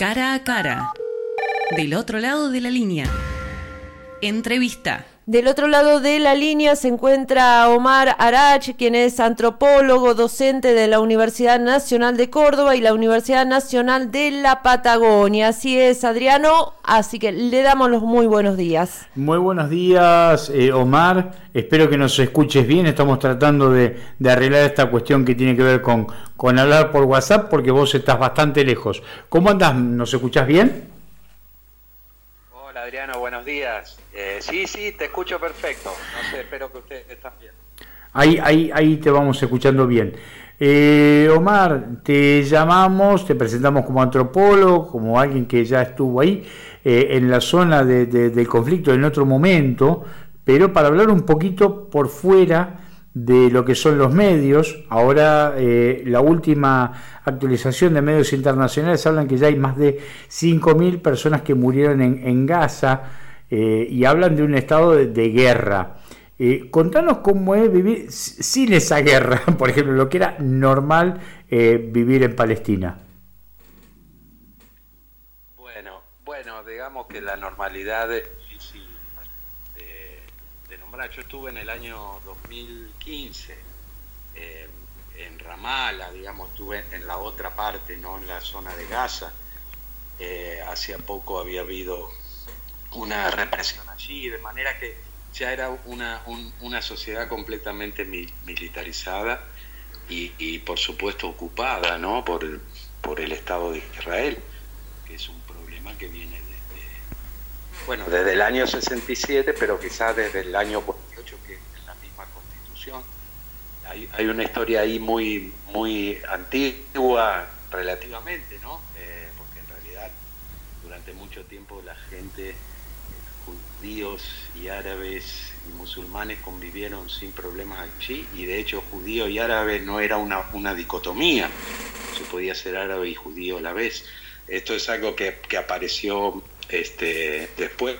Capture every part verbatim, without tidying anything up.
Cara a cara. Del otro lado de la línea. Entrevista. Del otro lado de la línea se encuentra Omar Arach, quien es antropólogo, docente de la Universidad Nacional de Córdoba y la Universidad Nacional de la Patagonia. Así es, Adriano, así que le damos los muy buenos días. Muy buenos días, eh, Omar. Espero que nos escuches bien. Estamos tratando de, de arreglar esta cuestión que tiene que ver con, con hablar por WhatsApp, porque vos estás bastante lejos. ¿Cómo andás? ¿Nos escuchás bien? Hola Adriano, buenos días. Eh, sí, sí, te escucho perfecto. No sé, espero que ustedes estén bien. Ahí, ahí, ahí te vamos escuchando bien. Eh, Omar, te llamamos, te presentamos como antropólogo, como alguien que ya estuvo ahí eh, en la zona de, de, del conflicto en otro momento, pero para hablar un poquito por fuera de lo que son los medios. Ahora eh, la última actualización de medios internacionales hablan que ya hay más de cinco mil personas que murieron en, en Gaza eh, y hablan de un estado de, de guerra. Eh, contanos cómo es vivir sin esa guerra, por ejemplo, lo que era normal eh, vivir en Palestina. Bueno, bueno, digamos que la normalidad es difícil de, de nombrar. Yo estuve en el año dos mil quince eh, en Ramallah, digamos, estuve en la otra parte, no en la zona de Gaza. Eh, hacía poco había habido una represión allí, de manera que ya era una, un, una sociedad completamente mi, militarizada y, y por supuesto ocupada, ¿no? por, el, por el Estado de Israel, que es un problema que viene desde, bueno, desde el año sesenta y siete, pero quizás desde el año cuarenta y ocho, que es la misma Constitución. Hay, hay una historia ahí muy, muy antigua relativamente, ¿no? Eh, porque en realidad durante mucho tiempo la gente, judíos y árabes y musulmanes convivieron sin problemas allí, y de hecho judío y árabe no era una, una dicotomía, se podía ser árabe y judío a la vez. Esto es algo que, que apareció este, después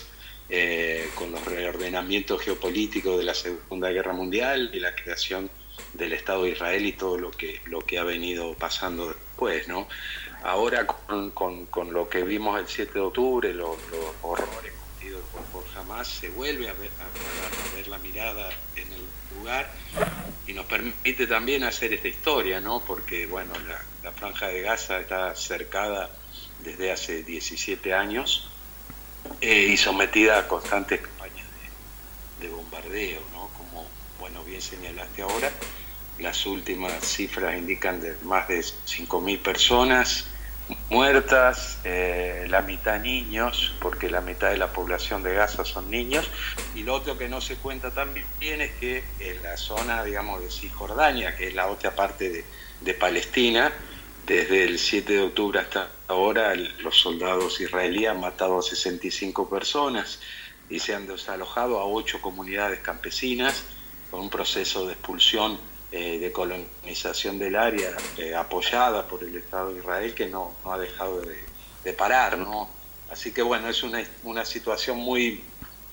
eh, con los reordenamientos geopolíticos de la Segunda Guerra Mundial y la creación del Estado de Israel y todo lo que, lo que ha venido pasando después, ¿no? Ahora con, con, con lo que vimos el siete de octubre, los, los horrores Por, por Hamas, se vuelve a ver, a, a ver la mirada en el lugar y nos permite también hacer esta historia, ¿no? Porque bueno, la, la Franja de Gaza está cercada desde hace diecisiete años eh, y sometida a constantes campañas de, de bombardeo, ¿no? Como bueno bien señalaste ahora, las últimas cifras indican de más de cinco mil personas muertas, eh, la mitad niños, porque la mitad de la población de Gaza son niños, y lo otro que no se cuenta también es que en la zona, digamos, de Cisjordania, que es la otra parte de, de Palestina, desde el siete de octubre hasta ahora los soldados israelíes han matado a sesenta y cinco personas y se han desalojado a ocho comunidades campesinas con un proceso de expulsión Eh, de colonización del área eh, apoyada por el Estado de Israel, que no, no ha dejado de, de parar, ¿no? Así que bueno, es una, una situación muy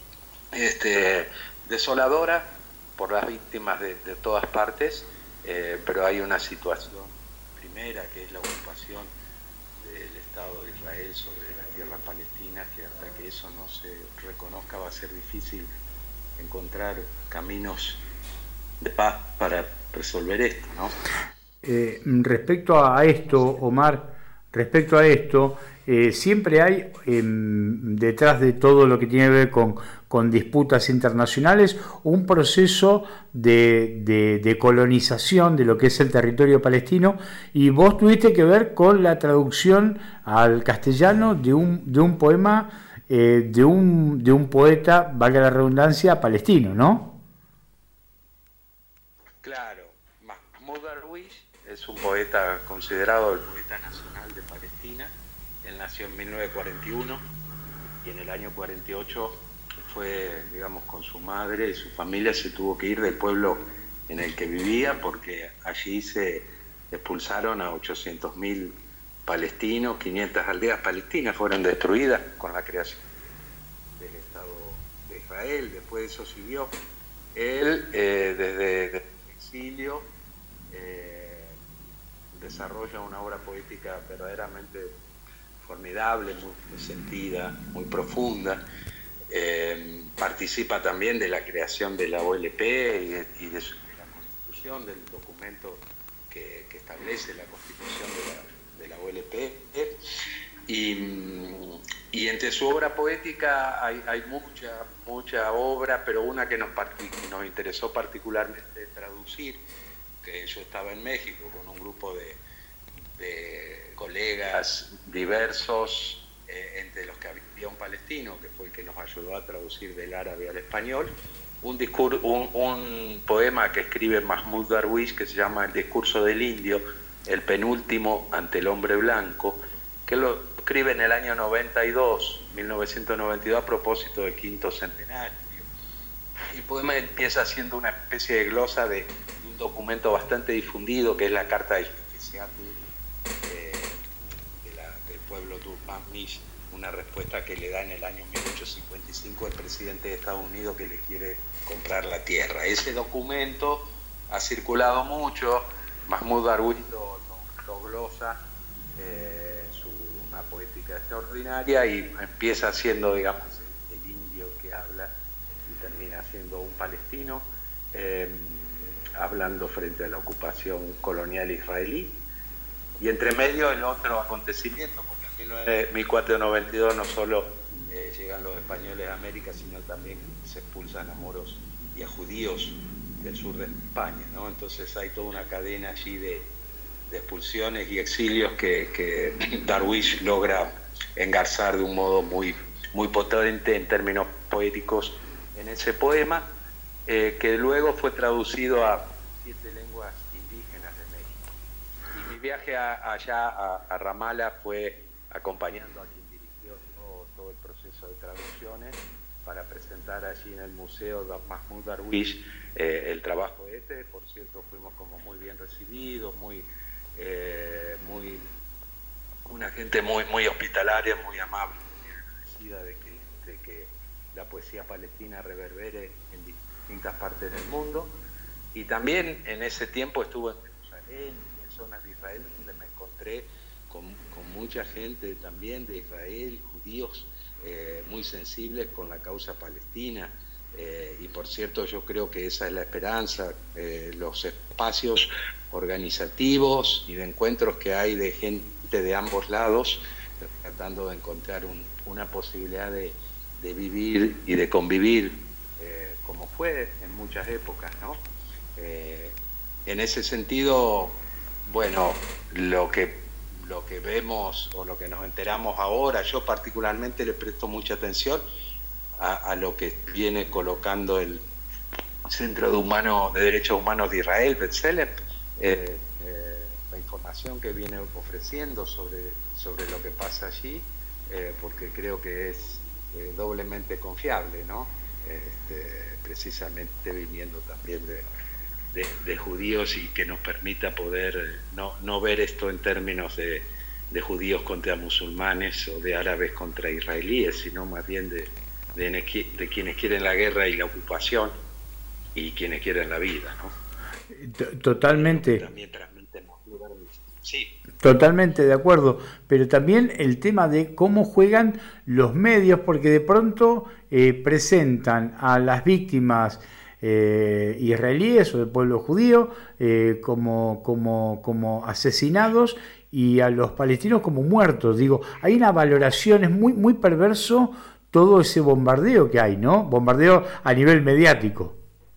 este, desoladora por las víctimas de, de todas partes, eh, pero hay una situación primera, que es la ocupación del Estado de Israel sobre las tierras palestinas, que hasta que eso no se reconozca va a ser difícil encontrar caminos de paz para resolver esto, ¿no? Eh, respecto a esto, Omar, respecto a esto, eh, siempre hay eh, detrás de todo lo que tiene que ver con, con disputas internacionales un proceso de, de, de colonización de lo que es el territorio palestino, y vos tuviste que ver con la traducción al castellano de un, de un poema eh, de, un, de un poeta, valga la redundancia, palestino, ¿no? Claro, Mahmoud Darwish es un poeta considerado el poeta nacional de Palestina. Él nació en mil novecientos cuarenta y uno y en el año cuarenta y ocho fue, digamos, con su madre y su familia se tuvo que ir del pueblo en el que vivía, porque allí se expulsaron a ochocientos mil palestinos, quinientas aldeas palestinas fueron destruidas con la creación del Estado de Israel. Después de eso siguió él eh, desde, desde exilio, eh, desarrolla una obra poética verdaderamente formidable, muy, muy sentida, muy profunda. Eh, participa también de la creación de la O L P y de, y de, su, de la constitución, del documento que, que establece la constitución de la, de la O L P. Y, y entre su obra poética hay, hay mucha, mucha obra, pero una que nos, nos interesó particularmente traducir, que yo estaba en México con un grupo de, de colegas diversos, eh, entre los que había un palestino, que fue el que nos ayudó a traducir del árabe al español, un, discur un, un poema que escribe Mahmoud Darwish que se llama El discurso del indio, el penúltimo ante el hombre blanco, que lo escribe en el año noventa y dos, mil novecientos noventa y dos, a propósito del quinto centenario. El poema empieza siendo una especie de glosa de un documento bastante difundido, que es la Carta de Justiziatu eh, de la, del pueblo Turkmanish, una respuesta que le da en el año mil ochocientos cincuenta y cinco el presidente de Estados Unidos, que le quiere comprar la tierra. Ese documento ha circulado mucho, Mahmoud Darwish lo, lo, lo glosa, eh, su, una poética extraordinaria, y empieza siendo, digamos, el, el indio que habla, y termina siendo un palestino, eh, hablando frente a la ocupación colonial israelí. Y entre medio el otro acontecimiento, porque en mil cuatrocientos noventa y dos no solo eh, llegan los españoles a América, sino también se expulsan a moros y a judíos del sur de España, ¿no? Entonces hay toda una cadena allí de, de expulsiones y exilios que, que Darwish logra engarzar de un modo muy, muy potente en términos poéticos en ese poema, eh, que luego fue traducido a siete lenguas indígenas de México. Y mi viaje a, allá a, a Ramala fue acompañando a quien dirigió todo, todo el proceso de traducciones, para presentar allí en el Museo Mahmoud Darwish eh, el trabajo este. Por cierto, fuimos como muy bien recibidos, muy, eh, muy una gente muy, muy hospitalaria, muy amable, muy agradecida de que, de que la poesía palestina reverbere en distintas partes del mundo. Y también en ese tiempo estuve en Jerusalén, en zonas de Israel, donde me encontré con, con mucha gente también de Israel, judíos, Eh, muy sensibles con la causa palestina, eh, y por cierto yo creo que esa es la esperanza, eh, los espacios organizativos y de encuentros que hay de gente de ambos lados tratando de encontrar un, una posibilidad de, de vivir y de convivir, eh, como fue en muchas épocas, ¿no? Eh, en ese sentido, bueno, lo que lo que vemos o lo que nos enteramos ahora, yo particularmente le presto mucha atención a, a lo que viene colocando el Centro de, Humano, de Derechos Humanos de Israel, B'Tselem, eh, eh, la información que viene ofreciendo sobre, sobre lo que pasa allí, eh, porque creo que es eh, doblemente confiable, ¿no? Este, precisamente viniendo también de De, de judíos, y que nos permita poder no, no ver esto en términos de, de judíos contra musulmanes o de árabes contra israelíes, sino más bien de, de, de quienes quieren la guerra y la ocupación y quienes quieren la vida, ¿no? Totalmente. También transmitemos. Sí. Totalmente de acuerdo, pero también el tema de cómo juegan los medios, porque de pronto eh, presentan a las víctimas Eh, israelíes o del pueblo judío eh, como, como, como asesinados, y a los palestinos como muertos. Digo, hay una valoración, es muy, muy perverso todo ese bombardeo que hay, ¿no? Bombardeo a nivel mediático.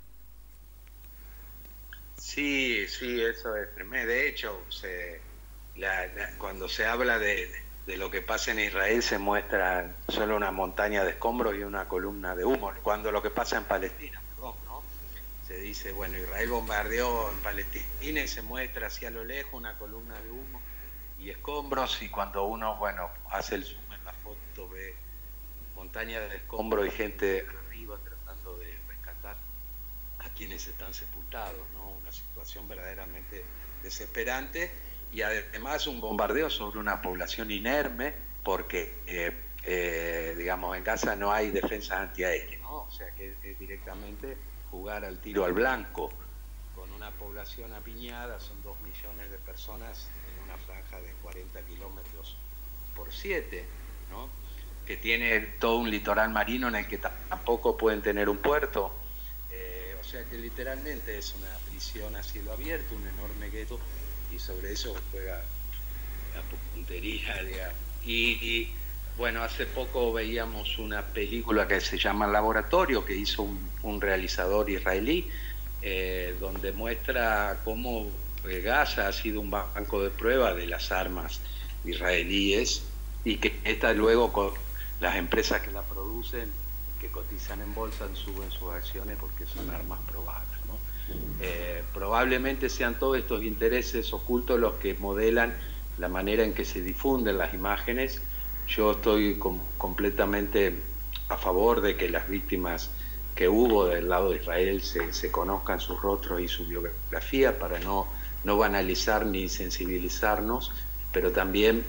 Sí, sí, eso es tremendo. De hecho, se, la, la, cuando se habla de, de lo que pasa en Israel, se muestra solo una montaña de escombros y una columna de humo, cuando lo que pasa en Palestina, se dice, bueno, Israel bombardeó en Palestina y se muestra hacia lo lejos una columna de humo y escombros, y cuando uno, bueno, hace el zoom en la foto, ve montaña de escombros y gente arriba tratando de rescatar a quienes están sepultados, ¿no? Una situación verdaderamente desesperante, y además un bombardeo sobre una población inerme, porque eh, eh, digamos, en Gaza no hay defensas antiaéreas, ¿no? O sea que es directamente jugar al tiro al blanco, con una población apiñada, son dos millones de personas en una franja de cuarenta kilómetros por siete, ¿no? Que tiene todo un litoral marino en el que tampoco pueden tener un puerto. Eh, o sea que literalmente es una prisión a cielo abierto, un enorme gueto, y sobre eso juega la puntería, digamos. Y, y bueno, hace poco veíamos una película que se llama Laboratorio, que hizo un, un realizador israelí, eh, donde muestra cómo Gaza ha sido un banco de prueba de las armas israelíes, y que esta luego con las empresas que la producen, que cotizan en bolsa, suben sus acciones porque son armas probadas, ¿no? Eh, probablemente sean todos estos intereses ocultos los que modelan la manera en que se difunden las imágenes. Yo estoy com completamente a favor de que las víctimas que hubo del lado de Israel se, se conozcan sus rostros y su biografía para no, no banalizar ni sensibilizarnos, pero también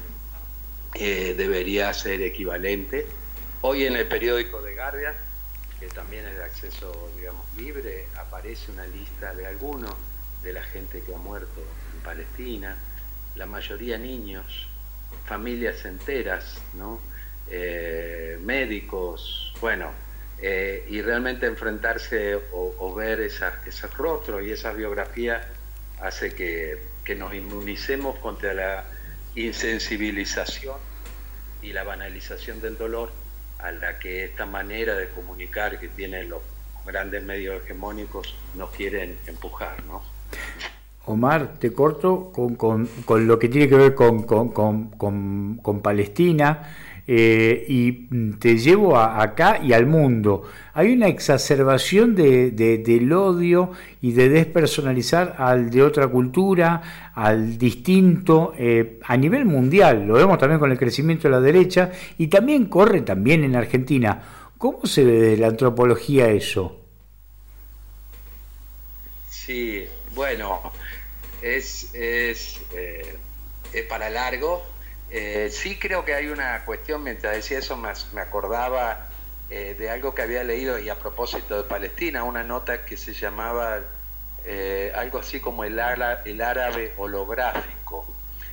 eh, debería ser equivalente. Hoy en el periódico The Guardian, que también es de acceso, digamos, libre, aparece una lista de algunos de la gente que ha muerto en Palestina, la mayoría niños, familias enteras, ¿no? Eh, médicos, bueno, eh, y realmente enfrentarse o, o ver esas, esos rostros y esa biografía hace que, que nos inmunicemos contra la insensibilización y la banalización del dolor a la que esta manera de comunicar que tienen los grandes medios hegemónicos nos quieren empujar, ¿no? Omar, te corto con, con, con lo que tiene que ver con, con, con, con, con Palestina, eh, y te llevo a, acá y al mundo. Hay una exacerbación de, de, del odio y de despersonalizar al de otra cultura, al distinto, eh, a nivel mundial. Lo vemos también con el crecimiento de la derecha y también corre también en Argentina. ¿Cómo se ve de la antropología eso? Sí, bueno, es, es, eh, es para largo. Eh, sí creo que hay una cuestión, mientras decía eso me, me acordaba eh, de algo que había leído, y a propósito de Palestina, una nota que se llamaba eh, algo así como el, ara, el árabe holográfico,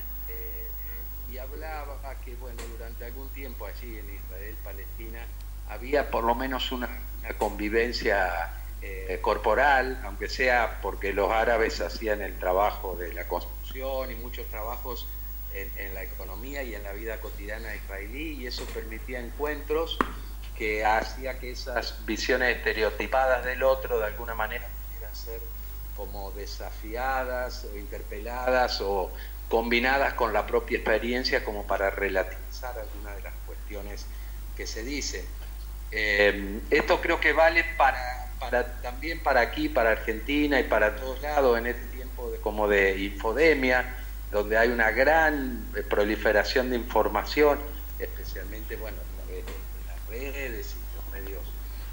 eh, y hablaba que bueno, durante algún tiempo allí en Israel, Palestina, había por lo menos una, una convivencia eh, corporal, aunque sea porque los árabes hacían el trabajo de la construcción y muchos trabajos En, en la economía y en la vida cotidiana israelí, y eso permitía encuentros que hacía que esas visiones estereotipadas del otro de alguna manera pudieran ser como desafiadas o interpeladas o combinadas con la propia experiencia como para relativizar algunas de las cuestiones que se dicen. Eh, esto creo que vale para, para también para aquí, para Argentina y para todos lados en este tiempo de, como de infodemia, donde hay una gran proliferación de información, especialmente bueno, a través de las redes y los medios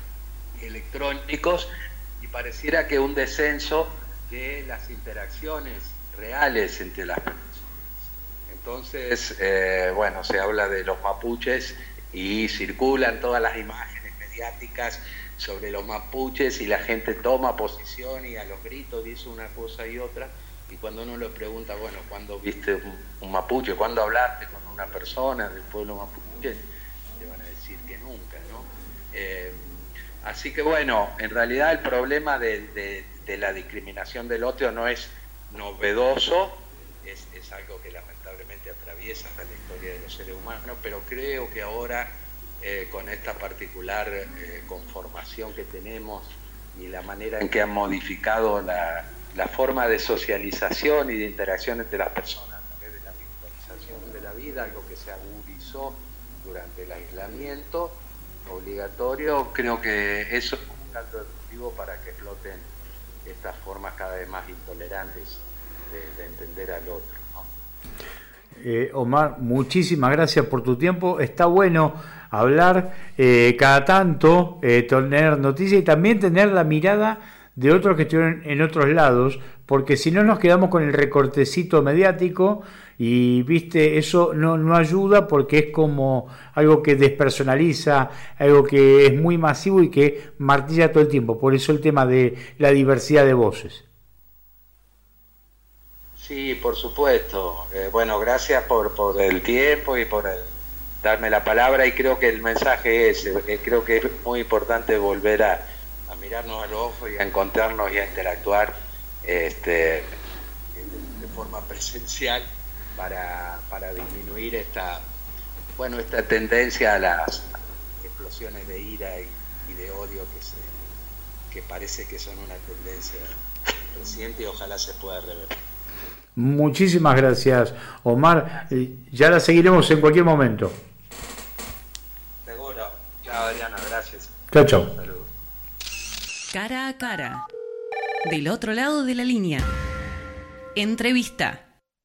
electrónicos, y pareciera que un descenso de las interacciones reales entre las personas. Entonces, eh, bueno, se habla de los mapuches y circulan todas las imágenes mediáticas sobre los mapuches y la gente toma posición y a los gritos dice una cosa y otra. Y cuando uno le pregunta, bueno, ¿cuándo viste un, un mapuche? ¿Cuándo hablaste con una persona del pueblo mapuche? Le van a decir que nunca, ¿no? Eh, así que bueno, en realidad el problema de, de, de la discriminación del otro no es novedoso, es, es algo que lamentablemente atraviesa la historia de los seres humanos, pero creo que ahora, eh, con esta particular eh, conformación que tenemos y la manera en que han modificado la... la forma de socialización y de interacción entre las personas a través de la virtualización de la vida, algo que se agudizó durante el aislamiento obligatorio, creo que eso es un caldo de cultivo para que exploten estas formas cada vez más intolerantes de, de entender al otro, ¿no? Eh, Omar, muchísimas gracias por tu tiempo. Está bueno hablar eh, cada tanto, eh, tener noticias y también tener la mirada de otros que estuvieron en otros lados, porque si no nos quedamos con el recortecito mediático y, viste, eso no, no ayuda porque es como algo que despersonaliza, algo que es muy masivo y que martilla todo el tiempo. Por eso el tema de la diversidad de voces. Sí, por supuesto. Eh, bueno, gracias por, por el tiempo y por el, darme la palabra, y creo que el mensaje es ese. Creo que es muy importante volver a, a mirarnos a los ojos y a encontrarnos y a interactuar este, de, de forma presencial para, para disminuir esta, bueno, esta tendencia a las explosiones de ira y, y de odio que, se, que parece que son una tendencia reciente y ojalá se pueda revertir. Muchísimas gracias, Omar. Ya la seguiremos en cualquier momento. Seguro. Chao, Adriana, gracias. Chao, chao. Saludos. Cara a cara. Del otro lado de la línea. Entrevista.